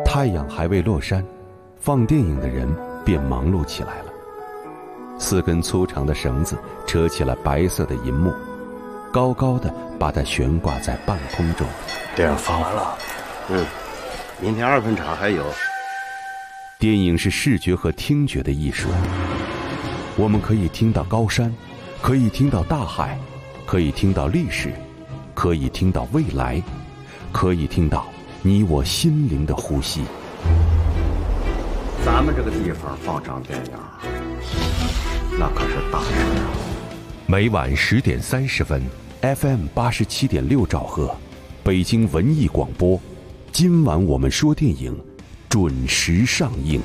太阳还未落山，放电影的人便忙碌起来了。4根粗长的绳子扯起了白色的银幕，高高的把它悬挂在半空中。 电影放完了， 明天2分场还有。 电影是视觉和听觉的艺术，我们可以听到高山，可以听到大海，可以听到历史，可以听到未来，可以听到你我心灵的呼吸。 咱们这个地方放场电影，那可是大事啊！ 每晚10点30分 ，FM 87.6兆赫，北京文艺广播。今晚我们说电影，准时上映。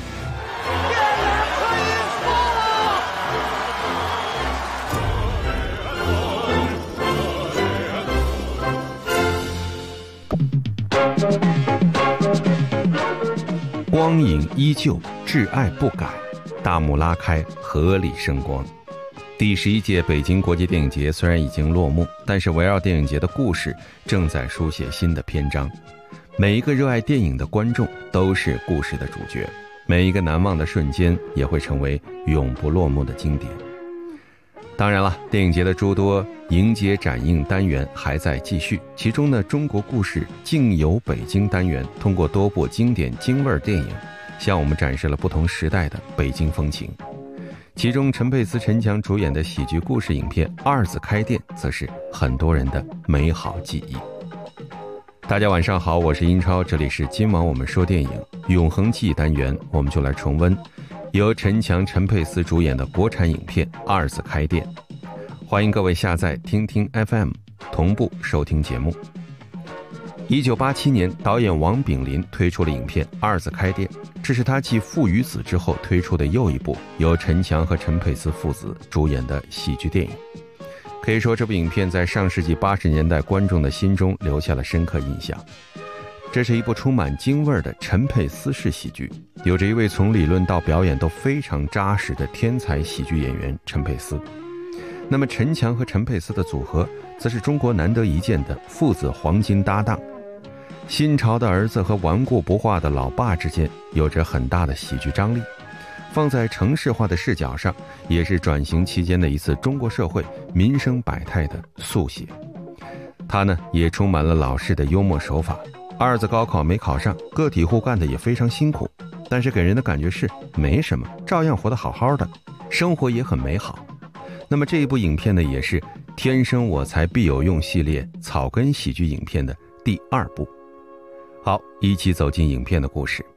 光影依旧，挚爱不改，大幕拉开，合理声光。第11届北京国际电影节虽然已经落幕，但是围绕电影节的故事正在书写新的篇章。每一个热爱电影的观众都是故事的主角，每一个难忘的瞬间也会成为永不落幕的经典。当然了，电影节的诸多迎接展映单元还在继续，其中呢，中国故事竟有北京单元通过多部经典京味电影向我们展示了不同时代的北京风情。其中陈佩斯、陈强主演的喜剧故事影片《二子开店》则是很多人的美好记忆。大家晚上好，我是英超，这里是今晚我们说电影永恒记忆单元，我们就来重温由陈强、陈佩斯主演的国产影片《二子开店》。欢迎各位下载听听 FM 同步收听节目。1987年，导演王炳林推出了影片《二子开店》，这是他继《父与子》之后推出的又一部由陈强和陈佩斯父子主演的喜剧电影。可以说，这部影片在上世纪80年代观众的心中留下了深刻印象。这是一部充满京味的陈佩斯式喜剧，有着一位从理论到表演都非常扎实的天才喜剧演员陈佩斯。那么陈强和陈佩斯的组合则是中国难得一见的父子黄金搭档。新潮的儿子和顽固不化的老爸之间有着很大的喜剧张力，放在城市化的视角上，也是转型期间的一次中国社会民生百态的速写。他呢，也充满了老式的幽默手法。二子高考没考上，个体户干的也非常辛苦，但是给人的感觉是没什么，照样活得好好的，生活也很美好。那么这一部影片呢，也是天生我材必有用系列草根喜剧影片的第2部。好，一起走进影片的故事。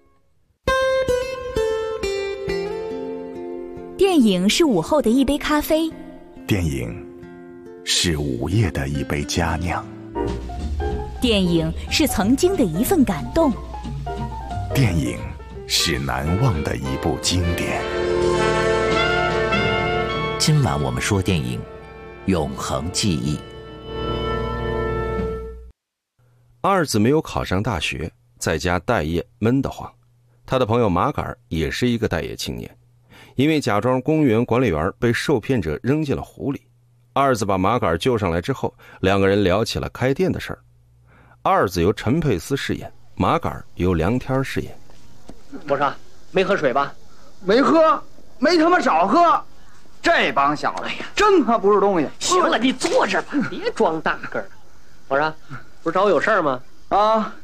电影是午后的一杯咖啡， 电影是午夜的一杯佳酿， 电影是曾经的一份感动， 电影是难忘的一部经典。 今晚我们说电影，永恒记忆。 二子没有考上大学，在家待业闷得慌。他的朋友马杆也是一个待业青年，因为假装公园管理员被受骗者扔进了湖里。二子把马杆救上来之后，两个人聊起了开店的事儿。二子由陈佩斯饰演，马杆由梁天饰演。 我说没喝水吧？ 没喝，没他妈少喝。这帮小子，哎呀，真他妈不是东西。 行了，你坐着吧，别装大个儿。我说，不是找我有事儿吗？ 啊，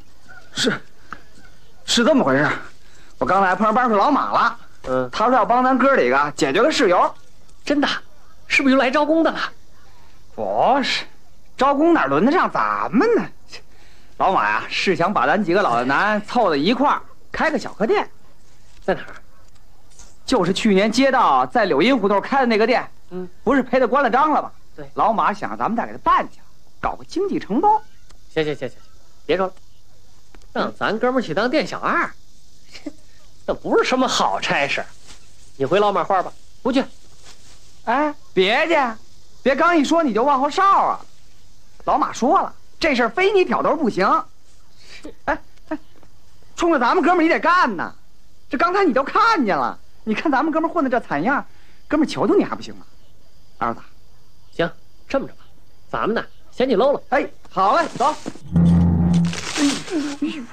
是这么回事。我刚才碰上班是老马了，他说要帮咱哥几个解决个事由。 真的？是不是又来招工的了？ 不是，招工哪轮得上咱们呢？老马呀，是想把咱几个老的男凑到一块儿开个小客店。 在哪儿？ 就是去年街道在柳荫胡同开的那个店，不是赔得关了张了吗？ 对， 老马想让咱们再给他办去，搞个经济承包。 行，别说了，让咱哥们去当店小二，那不是什么好差事。你回老马话吧，不去。 哎，别去，别刚一说你就往后哨啊！老马说了，这事儿非你挑头不行。哎，冲着咱们哥们儿你得干呐！这刚才你都看见了，你看咱们哥们儿混的这惨样，哥们儿求求你还不行吗？二子， 行，这么着吧，咱们呢先去搂搂。 哎，好嘞，走。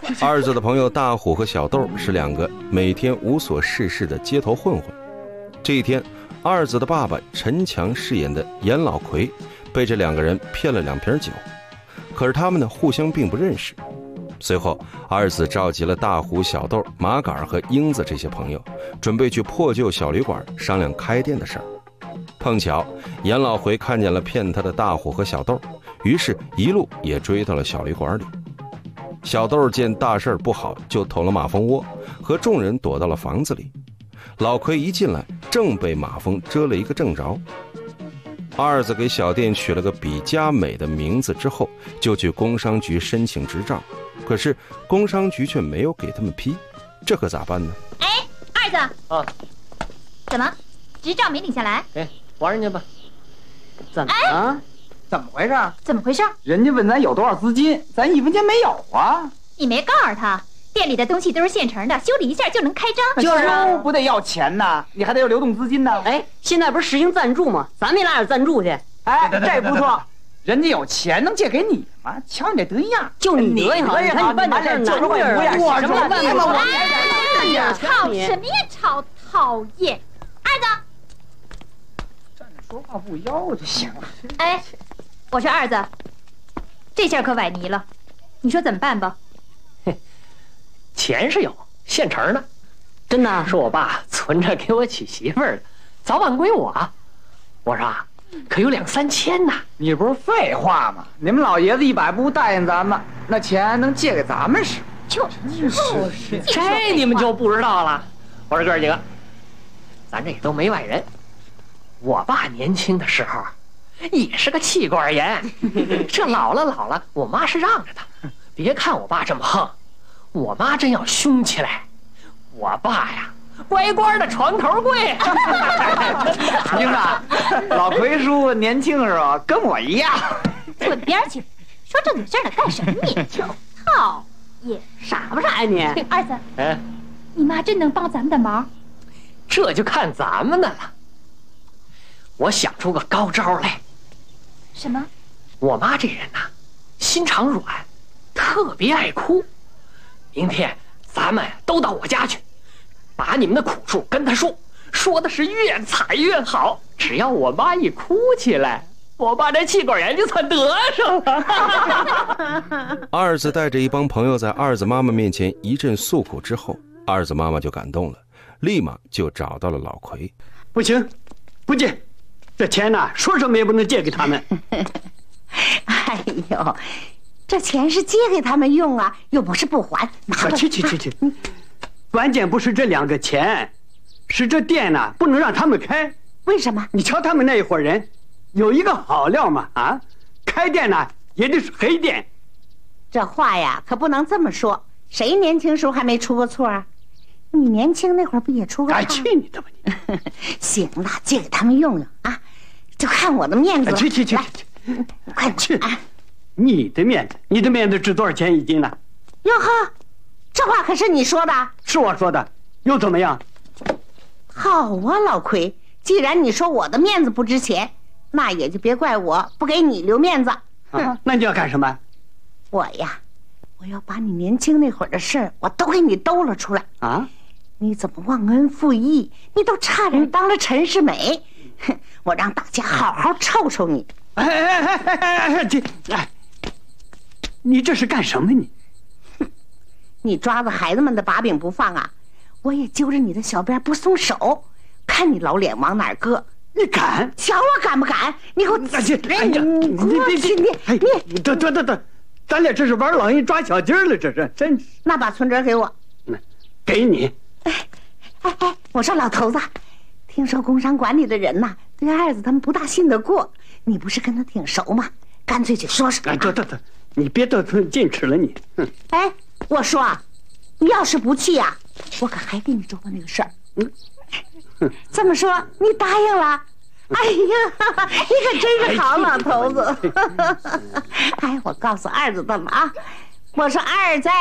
二子的朋友大虎和小豆是两个每天无所事事的街头混混。这一天，二子的爸爸陈强饰演的严老奎被这两个人骗了2瓶酒，可是他们呢互相并不认识。随后，二子召集了大虎、小豆、马杆和英子这些朋友，准备去破旧小旅馆商量开店的事儿。碰巧严老回看见了骗他的大虎和小豆，于是一路也追到了小旅馆里。小豆见大事不好，就捅了马蜂窝，和众人躲到了房子里。老奎一进来，正被马蜂蛰了一个正着。二子给小店取了个比佳美的名字之后，就去工商局申请执照，可是工商局却没有给他们批，这可咋办呢？ 哎，二子啊， 怎么执照没领下来？ 哎，还人家吧。 怎么了？怎么回事？ 怎么回事？ 人家问咱有多少资金，咱1分钱没有啊！ 你没告诉他，店里的东西都是现成的，修理一下就能开张。 就是啊，不得要钱呢，你还得有流动资金呢。 哎，现在不是实行赞助吗？咱们也拉点赞助去。 哎，这不错，人家有钱能借给你吗？瞧你这德样， 就你德样，你看你办点事儿难事儿， 我什么办不了？ 吵什么呀吵，讨厌！二子， 站着说话不腰就行了。 哎，我说二子，这下可崴泥了，你说怎么办吧？ 钱是有，现成的， 真的是我爸存着给我娶媳妇儿的，早晚归我。我说可有2、3千呢。 你不是废话吗？你们老爷子100步答应咱们，那钱能借给咱们使？ 就是这你们就不知道了。我说哥儿几个，咱这都没外人。我爸年轻的时候也是个气管炎，这老了，我妈是让着他。别看我爸这么横，我妈真要凶起来，我爸呀乖乖的床头柜。 英子，老奎叔年轻的时候跟我一样。 滚边去！说正经事儿呢，干什么你？讨厌！ 傻不傻呀你？ 二子， 哎， 你妈真能帮咱们的忙？ 这就看咱们的了。我想出个高招来。 什么？ 我妈这人呐，心肠软，特别爱哭。明天咱们都到我家去，把你们的苦处跟她说，说的是越惨越好。只要我妈一哭起来，我爸这气管炎就算得上了。 二子带着一帮朋友在二子妈妈面前一阵诉苦之后，二子妈妈就感动了，立马就找到了老奎。 不行，不借，这钱呢，说什么也不能借给他们。 哎呦，这钱是借给他们用啊，又不是不还。 去，关键不是这2个钱，是这店呢不能让他们开。 为什么？ 你瞧他们那一伙人，有一个好料嘛啊，开店呢也得是黑店。 这话呀可不能这么说，谁年轻时候还没出过错啊？你年轻那会儿不也出过错？ 去你的吧你！ 行了，借给他们用用啊，就看我的面子了。 去， 快去！你的面子值多少钱一斤呢？ 哟呵，这话可是你说的？ 是我说的，又怎么样？ 好啊，老奎，既然你说我的面子不值钱，那也就别怪我不给你留面子。 那你要干什么？ 我呀，我要把你年轻那会儿的事儿，我都给你兜了出来啊！你怎么忘恩负义？你都差点当了陈世美，我让大家好好瞅瞅你。 你这是干什么你？ 你抓着孩子们的把柄不放啊，我也揪着你的小辫不松手，看你老脸往哪儿搁。 你敢？ 瞧我敢不敢？你给我！ 你得，咱俩这是玩老鹰抓小鸡了，这是真是。 那把存折给我。 给你。 我说老头子，听说工商管理的人呐，对二子他们不大信得过，你不是跟他挺熟吗？干脆去说说。 得，你别得寸进尺了你。 哎，我说啊，你要是不去呀，我可还给你周到那个事儿。这么说你答应了？哎呀，你可真是好老头子！哎，我告诉二子他们啊，我说二在。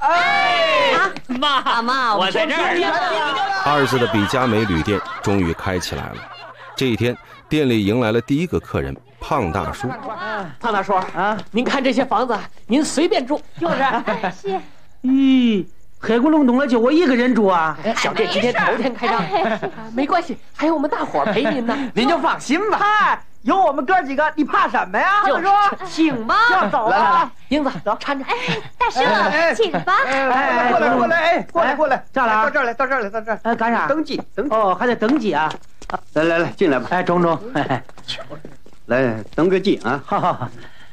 妈， 我在这儿。 二子的比佳美旅店终于开起来了。这一天，店里迎来了第一个客人胖大叔。 胖大叔啊，您看这些房子，您随便住。 是。 咦，黑咕隆咚的就我一个人住啊？ 小店今天头天开张，没关系，还有我们大伙儿陪您呢。 您就放心吧。嗨，有我们哥几个，你怕什么呀？ 就是请吧， 要走了。 来，英子走，搀着。 大叔，请吧。 过来， 这儿来， 到这儿来。 干啥？ 登记。 哦，还得登记啊。 来，进来吧。 哎，中， 来登个记啊。 好。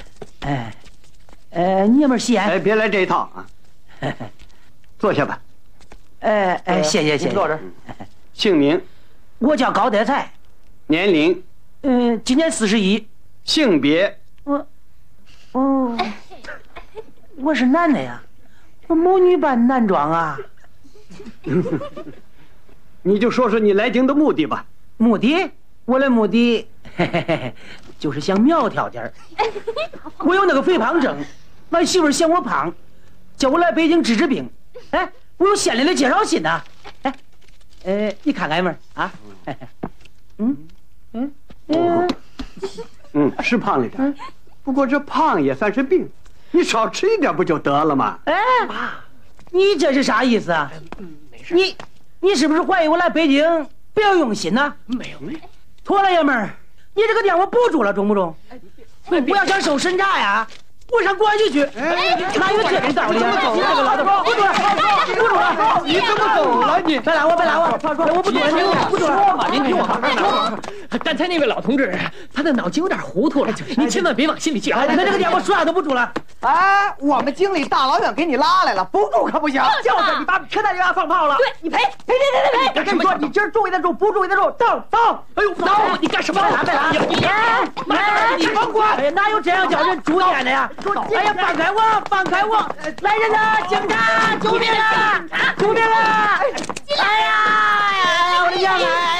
你有没有闲？ 哎，别来这一套啊。坐下吧。 谢谢。 坐这儿。 姓名？ 我叫高德才。 年龄？ 今年41。 性别？ 我是男的呀，我母女扮男装啊。 你就说说你来京的目的吧。 目的？我的目的，就是想苗条点儿。我有那个肥胖症，俺媳妇嫌我胖，叫我来北京治病。哎，我有县里的介绍信呐。你看看妹啊。 是胖了点，不过这胖也算是病，你少吃一点不就得了吗？ 你这是啥意思啊？ 没事。 你是不是怀疑我来北京不要用心呢？ 没有。 妥了，爷们儿，你这个店我不住了，中不中？我要想收审查呀，我上公安局去。哪有这个道理？这个老头不住了， 你怎么走了？你别拉我，我不住了，不住了。 您听我说。刚才那位老同志，他的脑筋有点糊涂了，您千万别往心里去啊！ 那这个店我说啥都不住了。 哎，我们经理大老远给你拉来了，不住可不行。 就是你把车带给放炮了。 对你赔。 我跟你说，你今儿住也得住，不住也得住。走。 哎呦，走！你干什么？ 别拉！你甭管，哪有这样叫人住店的呀？哎呀，放开我！来人呐！警察！救命啊！哎呀！我的娘啊！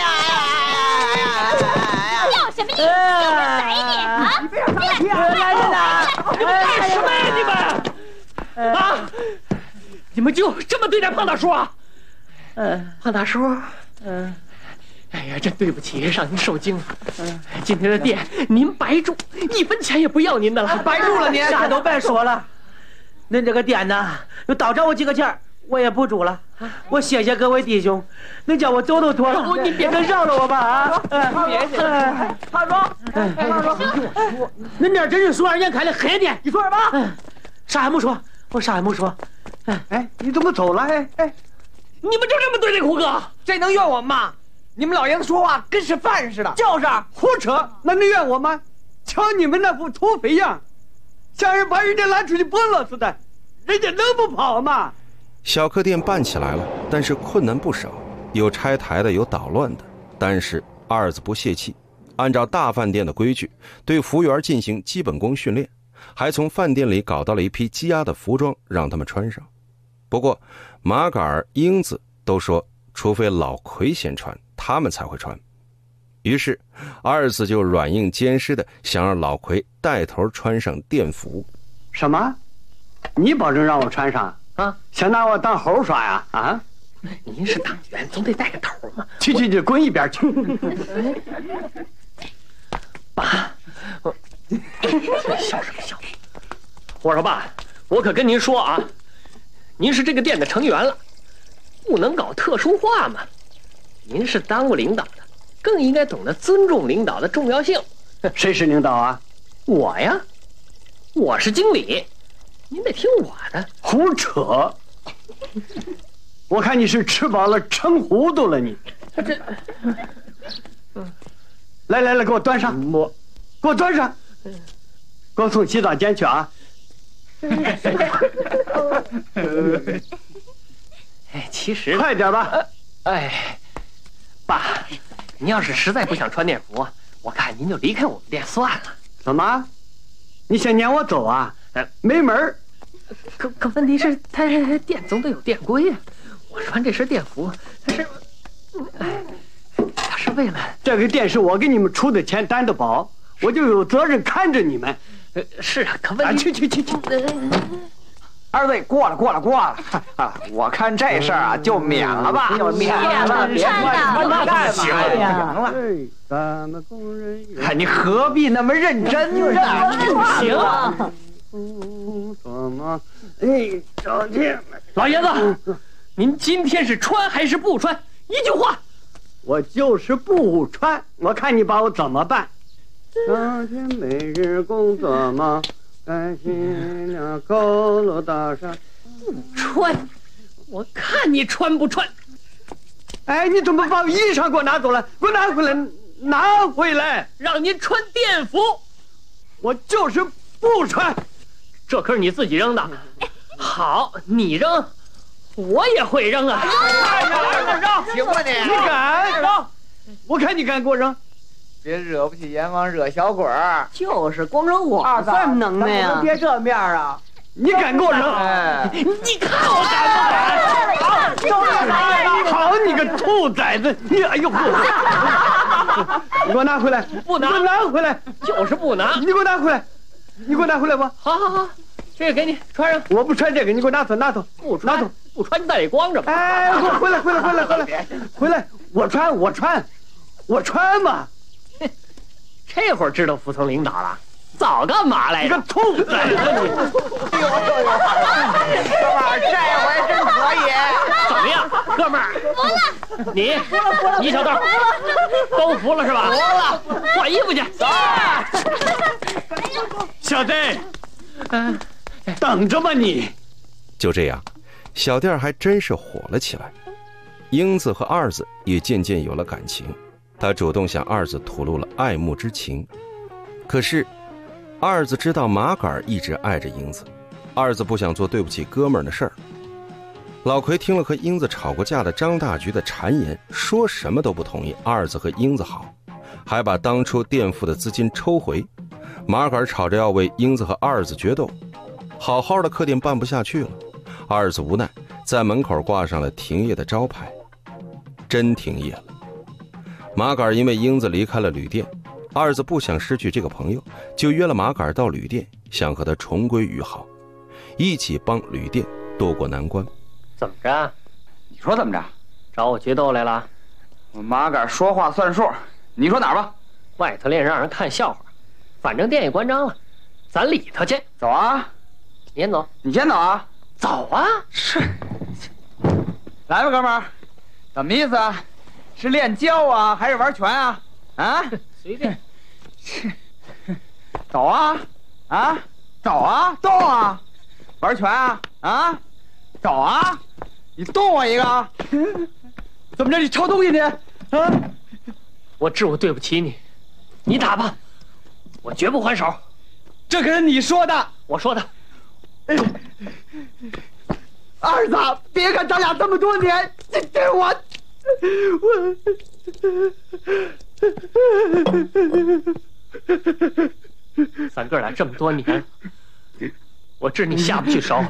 要什么意思？有人宰你啊！ 来人呐！ 你们干什么呀？你们啊！你们就这么对待胖大叔啊？胖大叔，哎呀，真对不起，让您受惊了。今天的店您白住，1分钱也不要您的了。 白住了您， 啥都别说了。恁这个店呢，又倒找我几个钱，我也不住了。我谢谢各位弟兄，恁叫我走都妥了。 你别饶了我吧啊！ 胖叔， 恁这真是数2年开的黑店。 你说什么？ 啥也没说，我啥也没说。 你怎么走了？ 你们就这么对待胡哥？ 这能怨我们吗？你们老爷子说话跟是饭似的。 就是胡扯，那能怨我吗？瞧你们那副土匪样，像人把人家拉出去崩了似的，人家能不跑吗？ 小客店办起来了，但是困难不少，有拆台的，有捣乱的。但是二子不泄气，按照大饭店的规矩，对服务员进行基本功训练，还从饭店里搞到了一批积压的服装让他们穿上。不过马杆、英子都说，除非老奎先穿，他们才会穿。于是二子就软硬兼施的想让老奎带头穿上店服。 什么？你保证让我穿上啊？ 想拿我当猴耍呀？啊？ 您是党员，总得带个头嘛。 去，滚一边去！ 爸，笑什么笑？我说爸，我可跟您说啊，您是这个店的成员了，不能搞特殊化嘛。您是当过领导的，更应该懂得尊重领导的重要性。 谁是领导啊？ 我呀，我是经理，您得听我的。 胡扯！我看你是吃饱了撑糊涂了你。来，给我端上。给我端上。给我送洗澡间去啊。 其实快点吧。 爸，您要是实在不想穿店服，我看您就离开我们店算了。 怎么？你想撵我走啊？没门儿！ 可问题是，他店总得有店规呀。我穿这身店服，他是为了这个店是我给你们出的钱担的保，我就有责任看着你们。 是啊，可问题去。 二位过了啊！我看这事儿啊，就免了吧，免了，别行了。你何必那么认真呢？ 行。 哎，找去。 老爷子，您今天是穿还是不穿？一句话。 我就是不穿，我看你把我怎么办？当天每日工作忙，赶紧了高楼大厦。 不穿，我看你穿不穿。 哎，你怎么把我衣裳给我拿走了？给我拿回来，拿回来！ 让您穿便服。 我就是不穿。 这可是你自己扔的。好，你扔，我也会扔啊！ 扔， 行吧你？你敢扔？我看你敢给我扔！ 别惹不起阎王惹小鬼儿。 就是光扔我二算么能耐呀？ 别这面啊！ 你敢给我扔？ 你看我敢不敢？好，你个兔崽子！你哎呦，你给我拿回来！ 不拿！ 你给我拿回来！ 就是不拿！ 你给我拿回来！你给我拿回来不？ 好好好，这个给你穿上。 我不穿这个，你给我拿走，拿走。 不穿，拿走，不穿你在里光着吧。 哎，给我回来，回来，回来，回来，回来！我穿，我穿，我穿嘛！ 这会儿知道服从领导了。早干嘛来着？ 你个兔崽子！ 哥们儿，这回真可以。 怎么样，哥们儿？服了。你小豆都服了是吧？ 服了。 换衣服去。走。 小弟，等着吧你。 就这样，小店还真是火了起来。英子和二子也渐渐有了感情，他主动向二子吐露了爱慕之情。可是二子知道马杆一直爱着英子，二子不想做对不起哥们儿的事儿。老奎听了和英子吵过架的张大菊的谗言，说什么都不同意二子和英子好，还把当初垫付的资金抽回。马杆吵着要为英子和二子决斗，好好的客店办不下去了。二子无奈在门口挂上了停业的招牌，真停业了。马杆因为英子离开了旅店，二子不想失去这个朋友，就约了马杆到旅店，想和他重归于好，一起帮旅店渡过难关。 怎么着？ 你说怎么着？ 找我决斗来了？ 我马杆说话算数，你说哪儿吧？ 外头练让人看笑话，反正店也关张了，咱里头去。 走啊！ 你先走。 你先走啊！ 走啊！ 是。来吧，哥们儿，怎么意思啊？是练跤啊，还是玩拳啊？啊？ 随便。 走啊！啊！走啊！动啊！玩拳啊！啊！走啊！你动我一个！怎么着？你抄东西你？啊！ 我知我对不起你，你打吧，我绝不还手。 这可是你说的， 我说的。 二子，别看咱俩这么多年， 咱哥俩这么多年，我知你下不去手。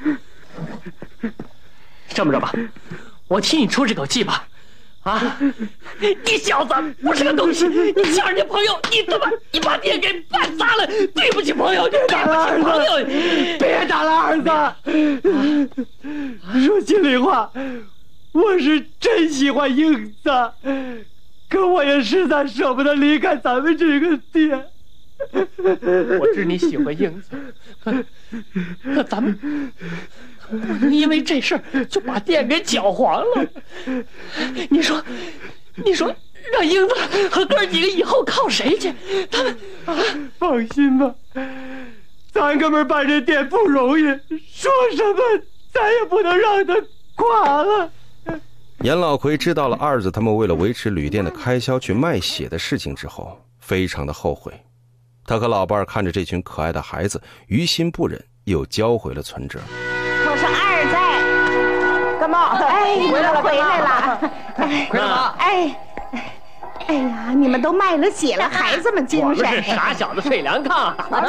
这么着吧，我替你出这口气吧。啊！你小子不是个东西！你抢人家朋友，你把店给办砸了，对不起朋友，对不起朋友！ 别打了，儿子！说心里话，我是真喜欢英子，可我也实在舍不得离开咱们这个店。 我知你喜欢英子，可咱们不能因为这事儿就把店给搅黄了。你说，让英子和哥几个以后靠谁去？他们啊， 放心吧，咱哥们办这店不容易，说什么咱也不能让他垮了。 严老奎知道了二子他们为了维持旅店的开销去卖血的事情之后，非常的后悔。他和老伴儿看着这群可爱的孩子，于心不忍，又交回了存折。 我说二仔，干嘛？哎，回来了， 回来了。 哎呀，你们都卖了血了，孩子们精神。 我们是傻小子睡凉炕，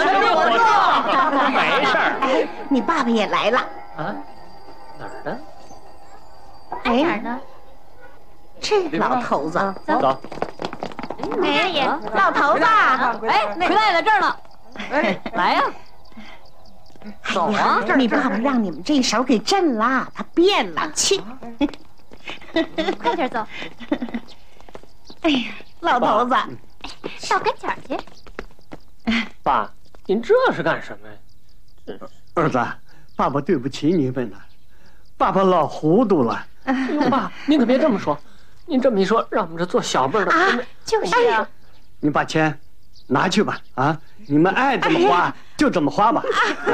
没事儿。 你爸爸也来了啊？哪儿呢？ 哎，哪儿呢？这老头子， 走。 哎， 老头子， 哎，回来了，这儿呢。 哎，来呀！走啊！ 你爸爸让你们这手给震了，他变了，去。 快点走。 哎呀，老头子， 到跟前去。 爸，您这是干什么呀？ 儿子， 爸爸对不起你们了，爸爸老糊涂了。 爸，您可别这么说，您这么一说，让我们这做小辈的就是啊。 你把钱拿去吧，啊，你们爱怎么花就怎么花吧。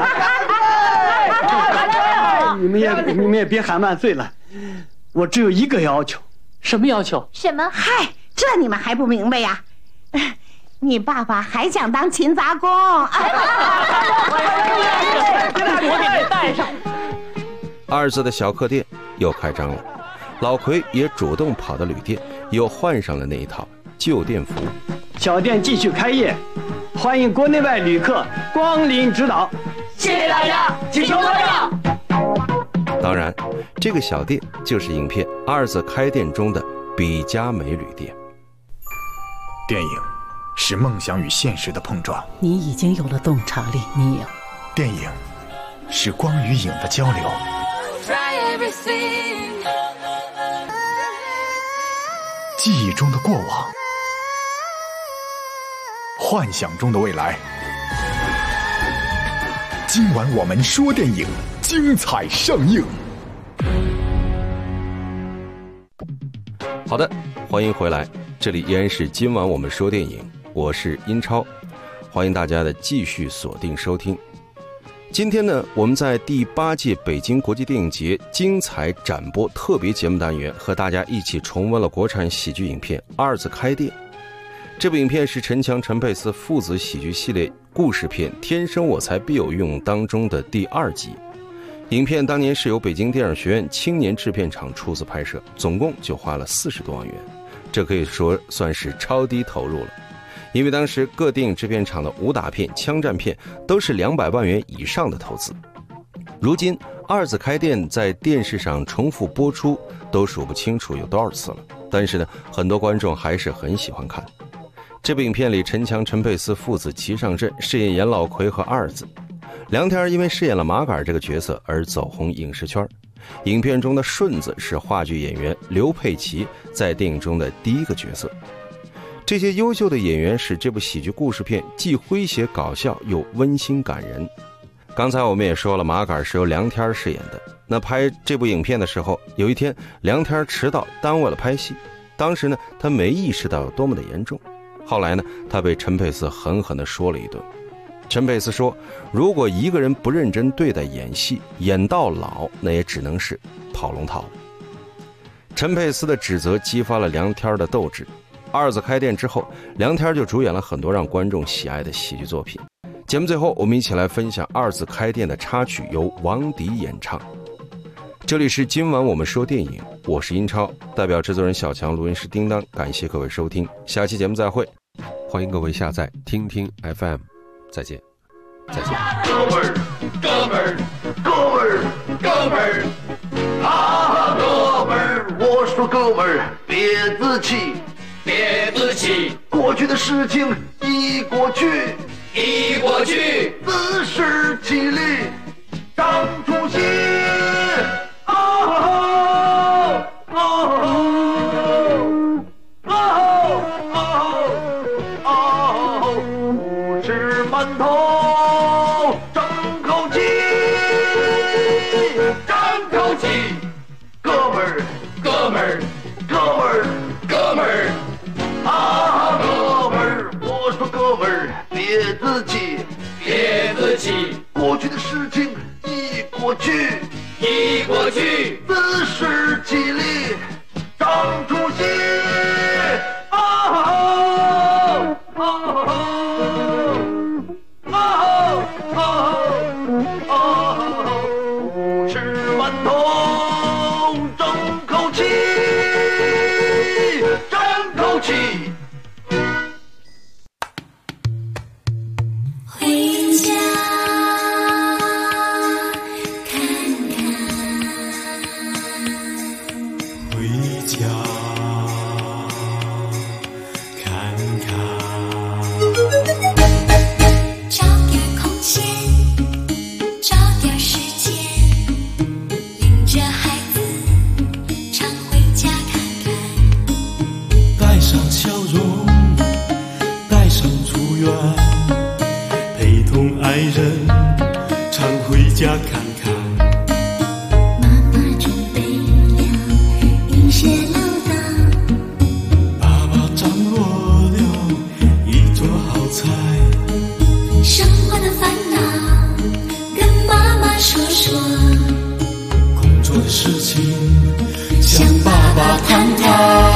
你们也别喊万岁了，我只有一个要求。 什么要求？ 什么？ 嗨，这你们还不明白呀？你爸爸还想当勤杂工。 我带上。 二子的小客店又开张了，老奎也主动跑到旅店，又换上了那一套旧店服。 小店继续开业，欢迎国内外旅客光临指导。 谢谢大家，请求关照。 当然，这个小店就是影片《二子开店》中的比嘉美旅店。 电影是梦想与现实的碰撞， 你已经有了洞察力，你有。 电影是光与影的交流，记忆中的过往，幻想中的未来。今晚我们说电影，精彩上映。 好的，欢迎回来，这里依然是今晚我们说电影，我是英超，欢迎大家的继续锁定收听。今天呢，我们在第8届北京国际电影节精彩展播特别节目单元，和大家一起重温了国产喜剧影片《二子开店》。这部影片是陈强、陈佩斯父子喜剧系列故事片《天生我材必有用》当中的第2集。影片当年是由北京电影学院青年制片厂出资拍摄，总共就花了40多万元，这可以说算是超低投入了。因为当时各电影制片厂的武打片、枪战片都是200万元以上的投资。如今二子开店在电视上重复播出都数不清楚有多少次了，但是呢，很多观众还是很喜欢看。这部影片里，陈强、陈佩斯父子齐上阵，饰演严老奎和二子。梁天因为饰演了马杆这个角色而走红影视圈。影片中的顺子是话剧演员刘佩琦在电影中的第一个角色。这些优秀的演员使这部喜剧故事片既诙谐搞笑又温馨感人。刚才我们也说了，马杆是由梁天饰演的。那拍这部影片的时候，有一天梁天迟到耽误了拍戏，当时呢他没意识到有多么的严重。后来呢，他被陈佩斯狠狠地说了一顿。陈佩斯说，如果一个人不认真对待演戏，演到老，那也只能是跑龙套。陈佩斯的指责激发了梁天的斗志。二子开店之后，梁天就主演了很多让观众喜爱的喜剧作品。节目最后，我们一起来分享二子开店的插曲，由王迪演唱。这里是今晚我们说电影，我是英超，代表制作人小强，录音师叮当，感谢各位收听，下期节目再会。欢迎各位下载听听 FM， 再见，再见。 哥们儿，哥们儿，哥们儿，哥们儿，啊，哥们儿，我说哥们儿，别自欺，别自欺，过去的事情已过去，已过去，自食其力，长出息。不吃馒头，争口气，争口气，哥们儿，哥们儿，哥们儿，哥们儿，啊，哥们儿，我说哥们儿，别自欺，别自欺，过去的事情已过去，已过去，自食其力，长出息。不吃馒头，争口气，争口气。 回家看看，回家看看。找点空闲，找点时间，领事情向爸爸谈谈。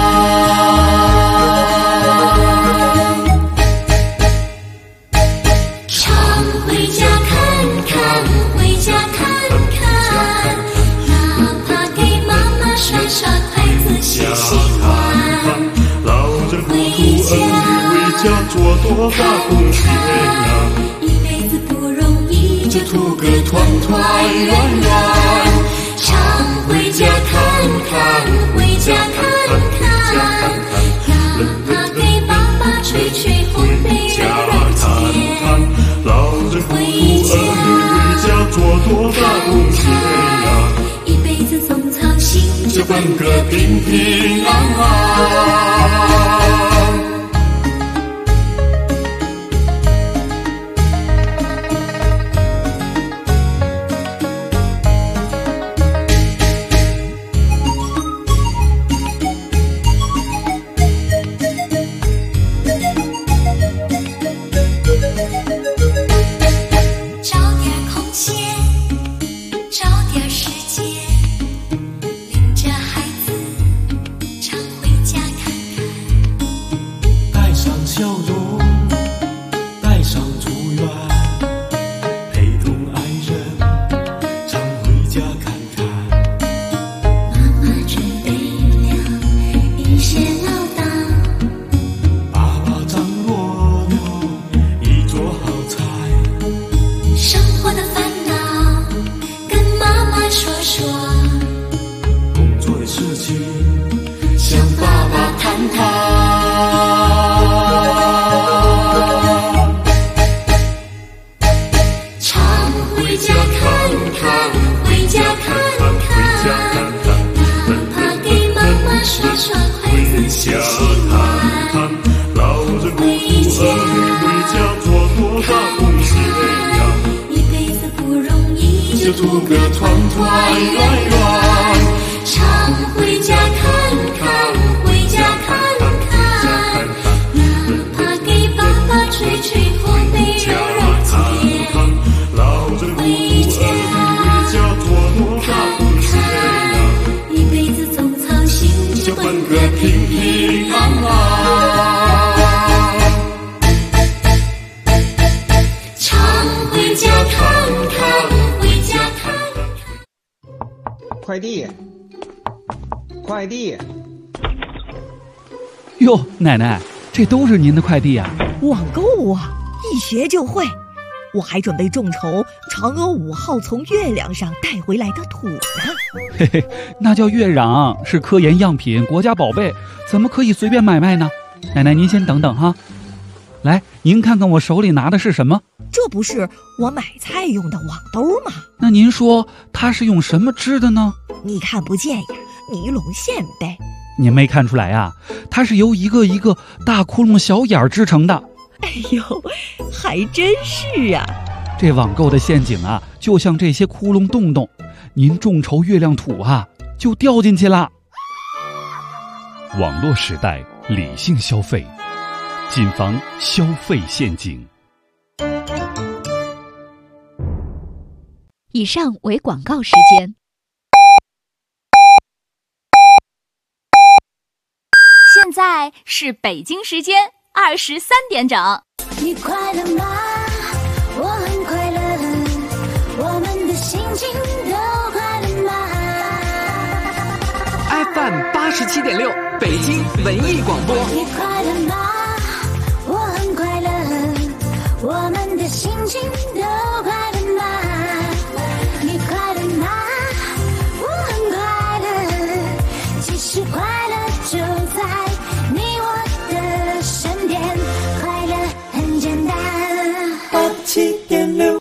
常回家看看，回家看看，哪怕给妈妈刷刷筷子洗洗碗。 老人不图儿女为家做多大贡献呀， 一辈子不容易， 就图个团团圆圆。 常回家看看，回家看看，哪怕给爸爸吹吹烘焙热热天。 老人不图儿女为家做多大贡献呀， 一辈子总操心， 就奔个平平安安。 就图个团团圆圆。 常回家看看，回家看看，哪怕给爸爸吹吹烘焙热热天。 老人不图儿女为家做多大贡献呀， 一辈子总操心， 就奔个平平安安。 常回家看看。 快递，快递！ 哟，奶奶，这都是您的快递啊！ 网购啊，一学就会。我还准备众筹嫦娥5号从月亮上带回来的土呢。 嘿嘿，那叫月壤，是科研样品，国家宝贝，怎么可以随便买卖呢？奶奶，您先等等哈。来，您看看我手里拿的是什么？ 这不是我买菜用的网兜吗？ 那您说它是用什么织的呢？ 你看不见呀，尼龙线呗。 您没看出来呀？它是由一个一个大窟窿小眼儿织成的。 哎呦，还真是啊！ 这网购的陷阱啊，就像这些窟窿洞洞，您众筹月亮土啊，就掉进去了。 网络时代，理性消费，谨防消费陷阱。 以上为广告时间。 现在是北京时间23点整。 你快乐吗？我很快乐，我们的心情都快乐吗 ？FM 87.6，北京文艺广播。 你快乐吗？我很快乐，我们的心情都快乐吗？你快乐吗？我很快乐，其实快乐就在你我的身边，快乐很简单。87.6，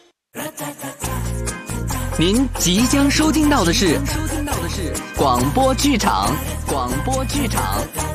您即将收听到的是广播剧场。